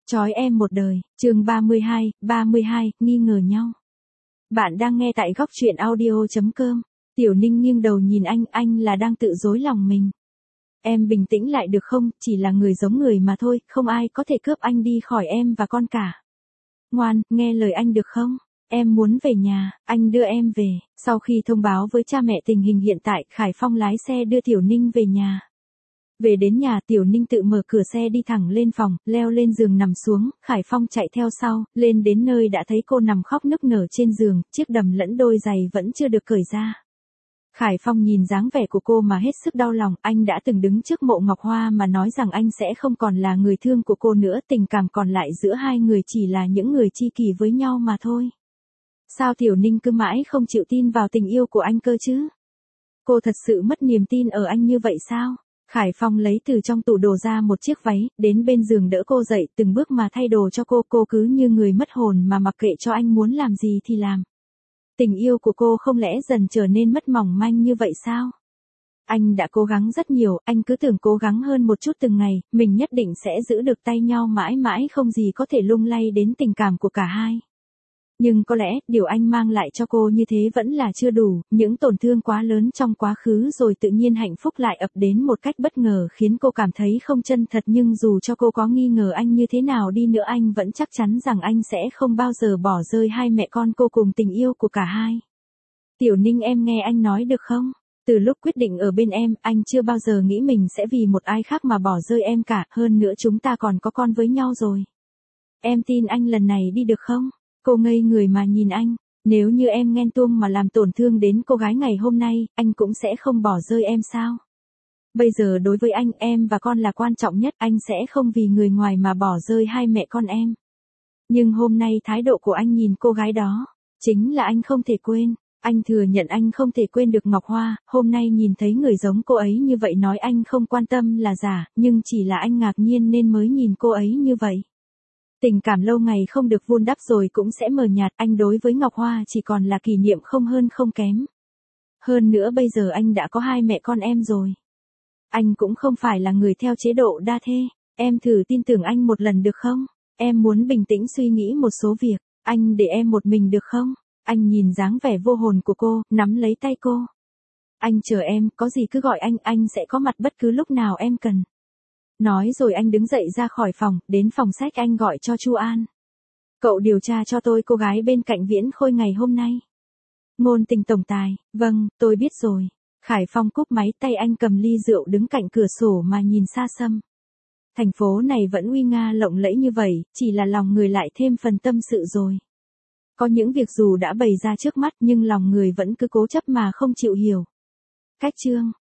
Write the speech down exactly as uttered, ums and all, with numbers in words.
Chói em một đời, chương ba mươi hai, ba mươi hai, nghi ngờ nhau. Bạn đang nghe tại góc truyện audio chấm com. Tiểu Ninh nghiêng đầu nhìn anh, anh là đang tự dối lòng mình. Em bình tĩnh lại được không, chỉ là người giống người mà thôi, không ai có thể cướp anh đi khỏi em và con cả. Ngoan, nghe lời anh được không? Em muốn về nhà, anh đưa em về. Sau khi thông báo với cha mẹ tình hình hiện tại, Khải Phong lái xe đưa Tiểu Ninh về nhà. Về đến nhà, Tiểu Ninh tự mở cửa xe đi thẳng lên phòng, leo lên giường nằm xuống, Khải Phong chạy theo sau, lên đến nơi đã thấy cô nằm khóc nức nở trên giường, chiếc đầm lẫn đôi giày vẫn chưa được cởi ra. Khải Phong nhìn dáng vẻ của cô mà hết sức đau lòng, anh đã từng đứng trước mộ Ngọc Hoa mà nói rằng anh sẽ không còn là người thương của cô nữa, tình cảm còn lại giữa hai người chỉ là những người tri kỷ với nhau mà thôi. Sao Tiểu Ninh cứ mãi không chịu tin vào tình yêu của anh cơ chứ? Cô thật sự mất niềm tin ở anh như vậy sao? Khải Phong lấy từ trong tủ đồ ra một chiếc váy, đến bên giường đỡ cô dậy, từng bước mà thay đồ cho cô, cô cứ như người mất hồn mà mặc kệ cho anh muốn làm gì thì làm. Tình yêu của cô không lẽ dần trở nên mất mỏng manh như vậy sao? Anh đã cố gắng rất nhiều, anh cứ tưởng cố gắng hơn một chút từng ngày, mình nhất định sẽ giữ được tay nhau mãi mãi không gì có thể lung lay đến tình cảm của cả hai. Nhưng có lẽ, điều anh mang lại cho cô như thế vẫn là chưa đủ, những tổn thương quá lớn trong quá khứ rồi tự nhiên hạnh phúc lại ập đến một cách bất ngờ khiến cô cảm thấy không chân thật, nhưng dù cho cô có nghi ngờ anh như thế nào đi nữa anh vẫn chắc chắn rằng anh sẽ không bao giờ bỏ rơi hai mẹ con cô cùng tình yêu của cả hai. Tiểu Ninh, em nghe anh nói được không? Từ lúc quyết định ở bên em, anh chưa bao giờ nghĩ mình sẽ vì một ai khác mà bỏ rơi em cả, hơn nữa chúng ta còn có con với nhau rồi. Em tin anh lần này đi được không? Cô ngây người mà nhìn anh, nếu như em ghen tuông mà làm tổn thương đến cô gái ngày hôm nay, anh cũng sẽ không bỏ rơi em sao? Bây giờ đối với anh, em và con là quan trọng nhất, anh sẽ không vì người ngoài mà bỏ rơi hai mẹ con em. Nhưng hôm nay thái độ của anh nhìn cô gái đó, chính là anh không thể quên. Anh thừa nhận anh không thể quên được Ngọc Hoa, hôm nay nhìn thấy người giống cô ấy như vậy nói anh không quan tâm là giả, nhưng chỉ là anh ngạc nhiên nên mới nhìn cô ấy như vậy. Tình cảm lâu ngày không được vun đắp rồi cũng sẽ mờ nhạt, anh đối với Ngọc Hoa chỉ còn là kỷ niệm không hơn không kém. Hơn nữa bây giờ anh đã có hai mẹ con em rồi. Anh cũng không phải là người theo chế độ đa thê, em thử tin tưởng anh một lần được không? Em muốn bình tĩnh suy nghĩ một số việc, anh để em một mình được không? Anh nhìn dáng vẻ vô hồn của cô, nắm lấy tay cô. Anh chờ em, có gì cứ gọi anh, anh sẽ có mặt bất cứ lúc nào em cần. Nói rồi anh đứng dậy ra khỏi phòng, đến phòng sách anh gọi cho Chu An. Cậu điều tra cho tôi cô gái bên cạnh Viễn Khôi ngày hôm nay. Ngôn Tình tổng tài, vâng, tôi biết rồi. Khải Phong cúp máy, tay anh cầm ly rượu đứng cạnh cửa sổ mà nhìn xa xăm. Thành phố này vẫn uy nga lộng lẫy như vậy, chỉ là lòng người lại thêm phần tâm sự rồi. Có những việc dù đã bày ra trước mắt nhưng lòng người vẫn cứ cố chấp mà không chịu hiểu. Cách chương